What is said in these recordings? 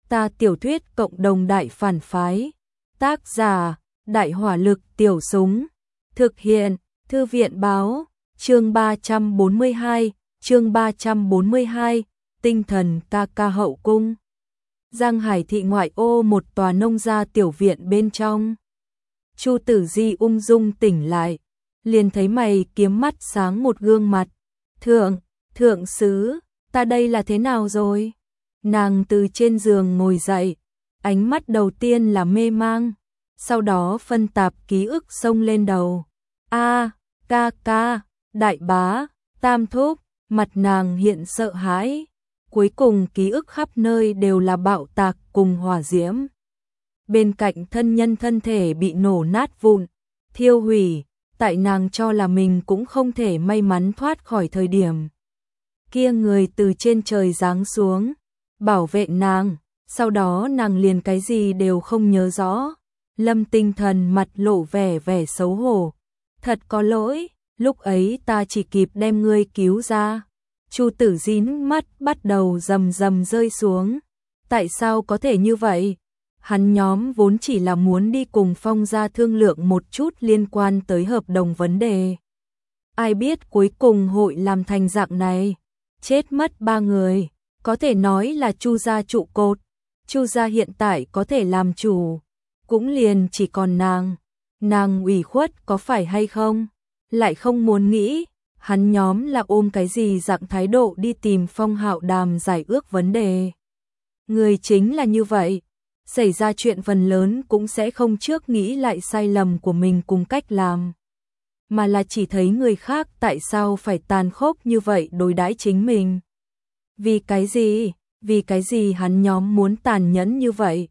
Ta tiểu thuyết cộng đồng đại phản phái. Tác giả, Đại hỏa lực tiểu súng. Thực hiện, Thư viện báo, chương 342, tinh thần ca ca hậu cung. Giang Hải thị ngoại ô một tòa nông gia tiểu viện bên trong. Chu Tử Di ung dung tỉnh lại, liền thấy mày kiếm mắt sáng một gương mặt. Thượng sứ, ta đây là thế nào rồi? Nàng từ trên giường ngồi dậy, ánh mắt đầu tiên là mê mang, sau đó phân tạp ký ức xông lên đầu. Ca ca, đại bá, tam thúc, mặt nàng hiện sợ hãi. Cuối cùng ký ức khắp nơi đều là bạo tạc cùng hỏa diễm. Bên cạnh thân nhân thân thể bị nổ nát vụn, thiêu hủy, tại nàng cho là mình cũng không thể may mắn thoát khỏi thời điểm. Kia người từ trên trời giáng xuống, bảo vệ nàng, sau đó nàng liền cái gì đều không nhớ rõ. Lâm Tinh Thần mặt lộ vẻ xấu hổ. Thật có lỗi, lúc ấy ta chỉ kịp đem ngươi cứu ra. Chu Tử Di nước mắt bắt đầu rầm rầm rơi xuống. Tại sao có thể như vậy? Hắn nhóm vốn chỉ là muốn đi cùng Phong gia thương lượng một chút liên quan tới hợp đồng vấn đề. Ai biết cuối cùng hội làm thành dạng này. Chết mất 3 người, có thể nói là Chu gia trụ cột. Chu gia hiện tại có thể làm chủ, cũng liền chỉ còn nàng. Nàng ủy khuất có phải hay không? Lại không muốn nghĩ, hắn nhóm là ôm cái gì dạng thái độ đi tìm Phong Hạo Đàm giải ước vấn đề. Người chính là như vậy, xảy ra chuyện phần lớn cũng sẽ không trước nghĩ lại sai lầm của mình cùng cách làm, mà là chỉ thấy người khác tại sao phải tàn khốc như vậy đối đãi chính mình. Vì cái gì hắn nhóm muốn tàn nhẫn như vậy?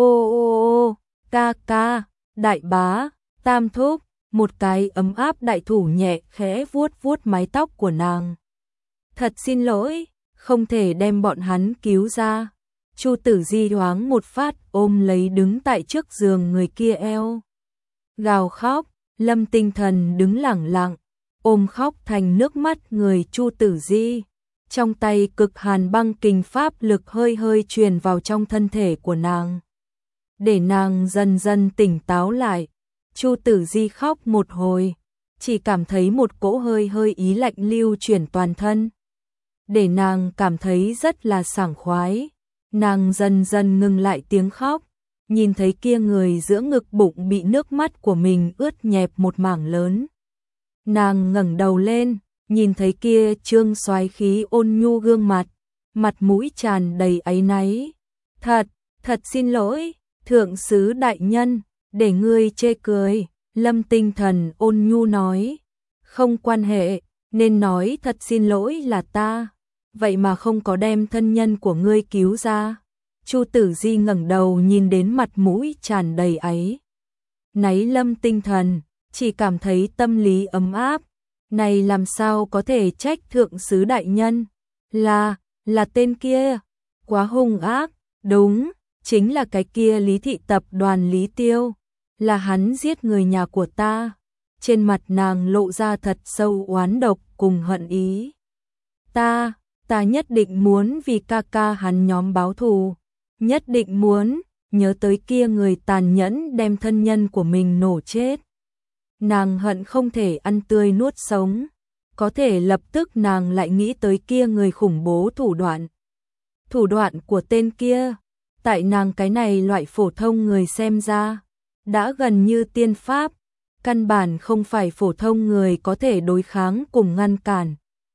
Ca, đại bá, tam thúc, một cái ấm áp đại thủ nhẹ khẽ vuốt mái tóc của nàng. Thật xin lỗi, không thể đem bọn hắn cứu ra. Chu Tử Di thoáng một phát ôm lấy đứng tại trước giường người kia eo. Gào khóc, Lâm Tinh Thần đứng lẳng lặng, ôm khóc thành nước mắt người Chu Tử Di. Trong tay cực hàn băng kình pháp lực hơi truyền vào trong thân thể của nàng, để nàng dần dần tỉnh táo lại. Chu Tử Di khóc một hồi, chỉ cảm thấy một cỗ hơi ý lạnh lưu chuyển toàn thân, để nàng cảm thấy rất là sảng khoái. Nàng dần ngừng lại tiếng khóc, nhìn thấy kia người giữa ngực bụng bị nước mắt của mình ướt nhẹp một mảng lớn. Nàng ngẩng đầu lên, nhìn thấy kia trương soái khí ôn nhu gương mặt mũi tràn đầy áy náy. Thật xin lỗi, thượng sứ đại nhân, để ngươi chê cười. Lâm Tinh Thần ôn nhu nói, không quan hệ, nên nói thật xin lỗi là ta, vậy mà không có đem thân nhân của ngươi cứu ra. Chu Tử Di ngẩng đầu nhìn đến mặt mũi tràn đầy áy náy Lâm Tinh Thần, chỉ cảm thấy tâm lý ấm áp. Này làm sao có thể trách thượng sứ đại nhân? Là tên kia, quá hung ác. Đúng, chính là cái kia Lý thị tập đoàn Lý Tiêu, là hắn giết người nhà của ta. Trên mặt nàng lộ ra thật sâu oán độc cùng hận ý. Ta nhất định muốn vì ca ca hắn nhóm báo thù, nhất định muốn, nhớ tới kia người tàn nhẫn đem thân nhân của mình nổ chết. Nàng hận không thể ăn tươi nuốt sống, có thể lập tức nàng lại nghĩ tới kia người khủng bố thủ đoạn. Thủ đoạn của tên kia, tại nàng cái này loại phổ thông người xem ra, đã gần như tiên pháp, căn bản không phải phổ thông người có thể đối kháng cùng ngăn cản.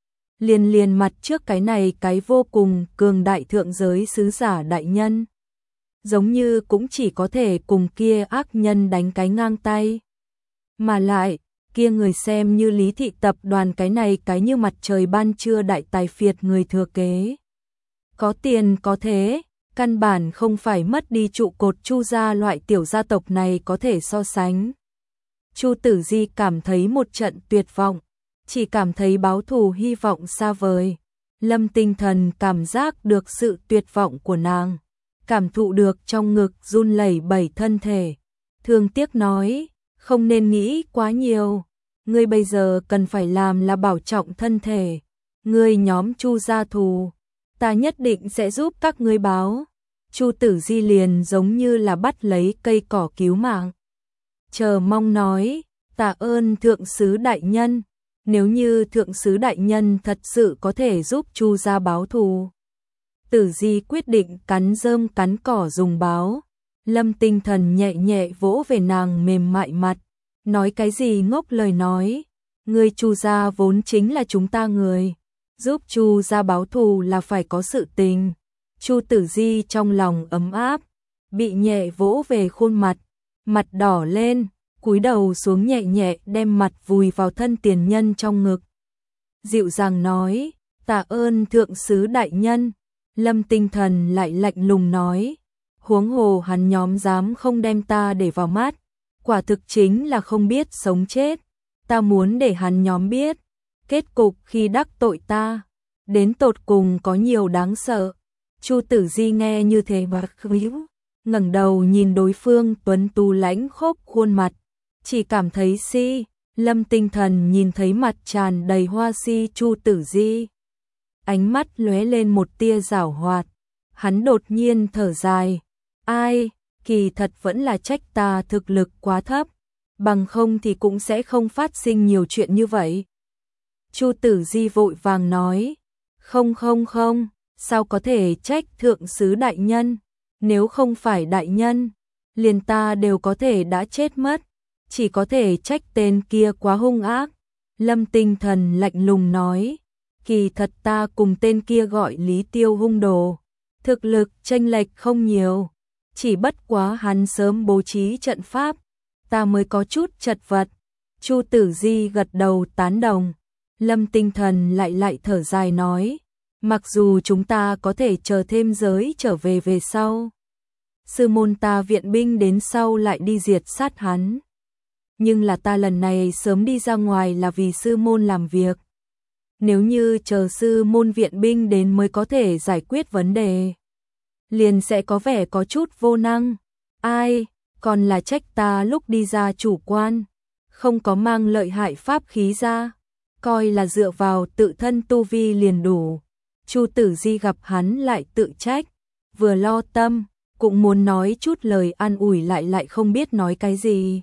Liền mặt trước cái này cái vô cùng cường đại thượng giới sứ giả đại nhân, giống như cũng chỉ có thể cùng kia ác nhân đánh cái ngang tay. Mà lại, kia người xem như Lý thị tập đoàn cái này cái như mặt trời ban trưa đại tài phiệt người thừa kế. Có tiền có thế, căn bản không phải mất đi trụ cột Chu gia loại tiểu gia tộc này có thể so sánh. Chu Tử Di cảm thấy một trận tuyệt vọng, chỉ cảm thấy báo thù hy vọng xa vời. Lâm Tinh Thần cảm giác được sự tuyệt vọng của nàng, cảm thụ được trong ngực run lẩy bẩy thân thể. Thương tiếc nói, không nên nghĩ quá nhiều, ngươi bây giờ cần phải làm là bảo trọng thân thể. Ngươi nhóm Chu gia thù, ta nhất định sẽ giúp các ngươi báo. Chu Tử Di liền giống như là bắt lấy cây cỏ cứu mạng. Chờ mong nói, tạ ơn thượng sứ đại nhân, nếu như thượng sứ đại nhân thật sự có thể giúp Chu gia báo thù. Tử Di quyết định cắn rơm cắn cỏ dùng báo. Lâm Tinh Thần nhẹ nhẹ vỗ về nàng mềm mại mặt, nói cái gì ngốc lời nói, người Chu gia vốn chính là chúng ta người, giúp Chu gia báo thù là phải có sự tình. Chu Tử Di trong lòng ấm áp, bị nhẹ vỗ về khuôn mặt, mặt đỏ lên, cúi đầu xuống nhẹ nhẹ đem mặt vùi vào thân tiền nhân trong ngực. Dịu dàng nói, tạ ơn thượng sứ đại nhân. Lâm Tinh Thần lại lạnh lùng nói, huống hồ hắn nhóm dám không đem ta để vào mắt, quả thực chính là không biết sống chết. Ta muốn để hắn nhóm biết, kết cục khi đắc tội ta, đến tột cùng có nhiều đáng sợ. Chu Tử Di nghe như thế và ngẩng đầu nhìn đối phương tuấn tú lãnh khốc khuôn mặt, chỉ cảm thấy si. Lâm Tinh Thần nhìn thấy mặt tràn đầy hoa si Chu Tử Di, ánh mắt lóe lên một tia giảo hoạt, hắn đột nhiên thở dài, ai, kỳ thật vẫn là trách ta thực lực quá thấp, bằng không thì cũng sẽ không phát sinh nhiều chuyện như vậy. Chu Tử Di vội vàng nói, không, sao có thể trách thượng sứ đại nhân, nếu không phải đại nhân, liền ta đều có thể đã chết mất, chỉ có thể trách tên kia quá hung ác. Lâm Tinh Thần lạnh lùng nói, kỳ thật ta cùng tên kia gọi Lý Tiêu hung đồ, thực lực chênh lệch không nhiều, chỉ bất quá hắn sớm bố trí trận pháp, ta mới có chút chật vật. Chu Tử Di gật đầu tán đồng. Lâm Tinh Thần lại thở dài nói, mặc dù chúng ta có thể chờ thêm giới trở về sau, sư môn ta viện binh đến sau lại đi diệt sát hắn, nhưng là ta lần này sớm đi ra ngoài là vì sư môn làm việc. Nếu như chờ sư môn viện binh đến mới có thể giải quyết vấn đề, liền sẽ có vẻ có chút vô năng. Ai, còn là trách ta lúc đi ra chủ quan, không có mang lợi hại pháp khí ra, coi là dựa vào tự thân tu vi liền đủ. Chu Tử Di gặp hắn lại tự trách, vừa lo tâm, cũng muốn nói chút lời an ủi lại không biết nói cái gì.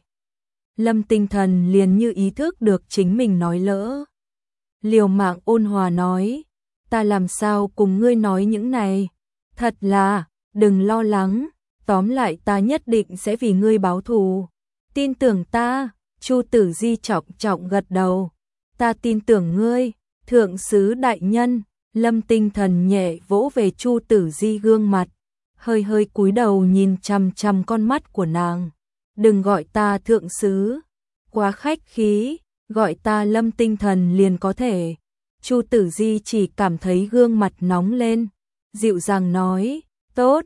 Lâm Tinh Thần liền như ý thức được chính mình nói lỡ, liều mạng ôn hòa nói, ta làm sao cùng ngươi nói những này, thật là, đừng lo lắng, tóm lại ta nhất định sẽ vì ngươi báo thù, tin tưởng ta. Chu Tử Di trọng gật đầu, ta tin tưởng ngươi, thượng sứ đại nhân. Lâm Tinh Thần nhẹ vỗ về Chu Tử Di gương mặt, hơi cúi đầu nhìn chằm chằm con mắt của nàng, đừng gọi ta thượng sứ, quá khách khí, gọi ta Lâm Tinh Thần liền có thể. Chu Tử Di chỉ cảm thấy gương mặt nóng lên, dịu dàng nói, tốt,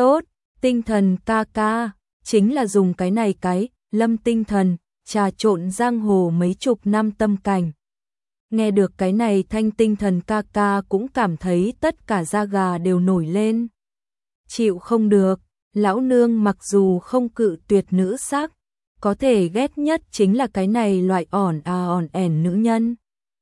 Tinh Thần ca ca, chính là dùng cái này cái, Lâm Tinh Thần, trà trộn giang hồ mấy chục năm tâm cảnh. Nghe được cái này thanh Tinh Thần ca ca cũng cảm thấy tất cả da gà đều nổi lên. Chịu không được, lão nương mặc dù không cự tuyệt nữ sắc, có thể ghét nhất chính là cái này loại ỏn ẻn nữ nhân.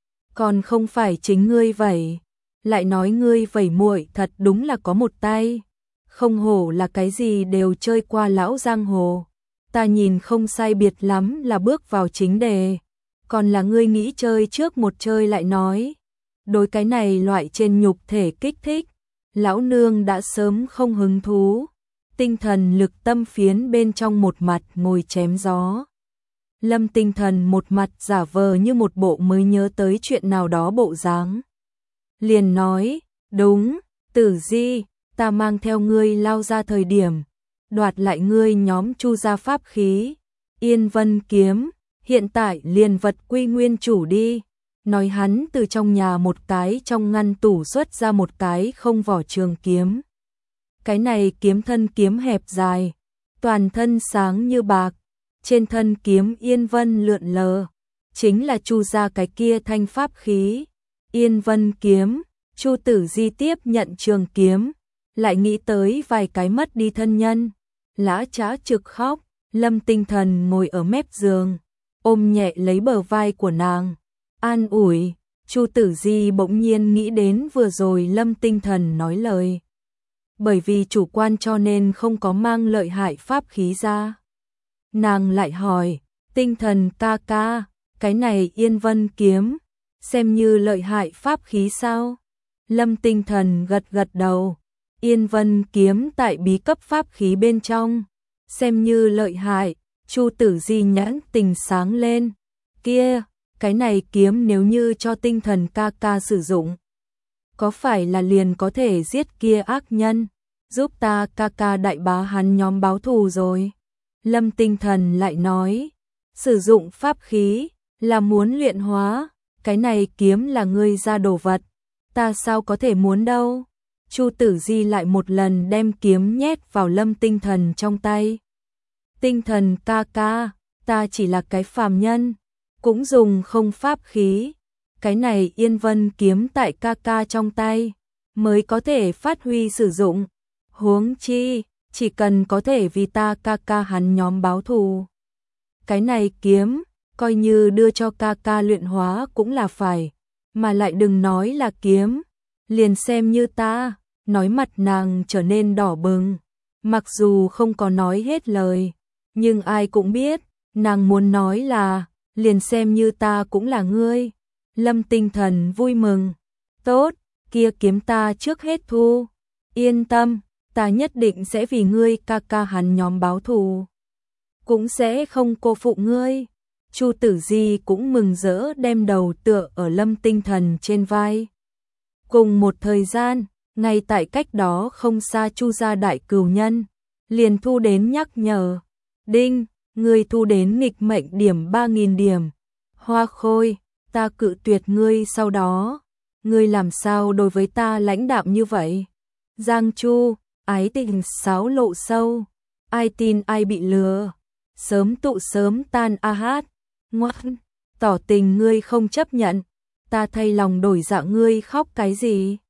Còn không phải chính ngươi vậy, lại nói ngươi vẩy muội thật đúng là có một tay, không hổ là cái gì đều chơi qua lão giang hồ. Ta nhìn không sai biệt lắm là bước vào chính đề, còn là ngươi nghĩ chơi trước một chơi lại nói. Đối cái này loại trên nhục thể kích thích, lão nương đã sớm không hứng thú. Tinh Thần lực tâm phiến bên trong một mặt ngồi chém gió. Lâm Tinh Thần một mặt giả vờ như một bộ mới nhớ tới chuyện nào đó bộ dáng. Liền nói, đúng, Tử Di, ta mang theo ngươi lao ra thời điểm, đoạt lại ngươi nhóm Chu gia pháp khí, Yên Vân kiếm, hiện tại liền vật quy nguyên chủ đi. Nói hắn từ trong nhà một cái trong ngăn tủ xuất ra một cái không vỏ trường kiếm. Cái này kiếm thân kiếm hẹp dài, toàn thân sáng như bạc, trên thân kiếm Yên Vân lượn lờ, chính là Chu gia cái kia thanh pháp khí, Yên Vân kiếm. Chu Tử Di tiếp nhận trường kiếm, lại nghĩ tới vài cái mất đi thân nhân, lã chã trực khóc. Lâm Tinh Thần ngồi ở mép giường, ôm nhẹ lấy bờ vai của nàng, an ủi. Chu Tử Di bỗng nhiên nghĩ đến vừa rồi Lâm Tinh Thần nói lời, bởi vì chủ quan cho nên không có mang lợi hại pháp khí ra. Nàng lại hỏi, tinh thần ca ca, cái này Yên Vân kiếm, xem như lợi hại pháp khí sao? Lâm Tinh Thần gật gật đầu, Yên Vân kiếm tại bí cấp pháp khí bên trong, xem như lợi hại. Chu Tử Di nhãn tình sáng lên, kia, cái này kiếm nếu như cho tinh thần ca ca sử dụng, có phải là liền có thể giết kia ác nhân, giúp ta ca ca đại bá hắn nhóm báo thù rồi. Lâm Tinh Thần lại nói, sử dụng pháp khí là muốn luyện hóa, cái này kiếm là ngươi ra đồ vật, ta sao có thể muốn đâu. Chu Tử Di lại một lần đem kiếm nhét vào Lâm Tinh Thần trong tay. Tinh thần ca ca, ta chỉ là cái phàm nhân, cũng dùng không pháp khí, cái này Yên Vân kiếm tại ca ca trong tay, mới có thể phát huy sử dụng. Huống chi, chỉ cần có thể vì ta ca ca hắn nhóm báo thù. Cái này kiếm, coi như đưa cho ca ca luyện hóa cũng là phải, mà lại đừng nói là kiếm, liền xem như ta, nói mặt nàng trở nên đỏ bừng, mặc dù không có nói hết lời, nhưng ai cũng biết, nàng muốn nói là, liền xem như ta cũng là ngươi. Lâm Tinh Thần vui mừng, tốt, kia kiếm ta trước hết thu, yên tâm, ta nhất định sẽ vì ngươi ca ca hắn nhóm báo thù, cũng sẽ không cô phụ ngươi. Chu Tử Di cũng mừng rỡ đem đầu tựa ở Lâm Tinh Thần trên vai. Cùng một thời gian, ngay tại cách đó không xa Chu gia đại cửu nhân, liền thu đến nhắc nhở, đinh, ngươi thu đến nghịch mệnh điểm 3.000 điểm. Hoa Khôi, ta cự tuyệt ngươi sau đó, ngươi làm sao đối với ta lãnh đạm như vậy? Giang Chu, ái tình sáo lộ sâu, ai tin ai bị lừa, sớm tụ sớm tan a hát, ngoan, tỏ tình ngươi không chấp nhận, ta thay lòng đổi dạ ngươi khóc cái gì?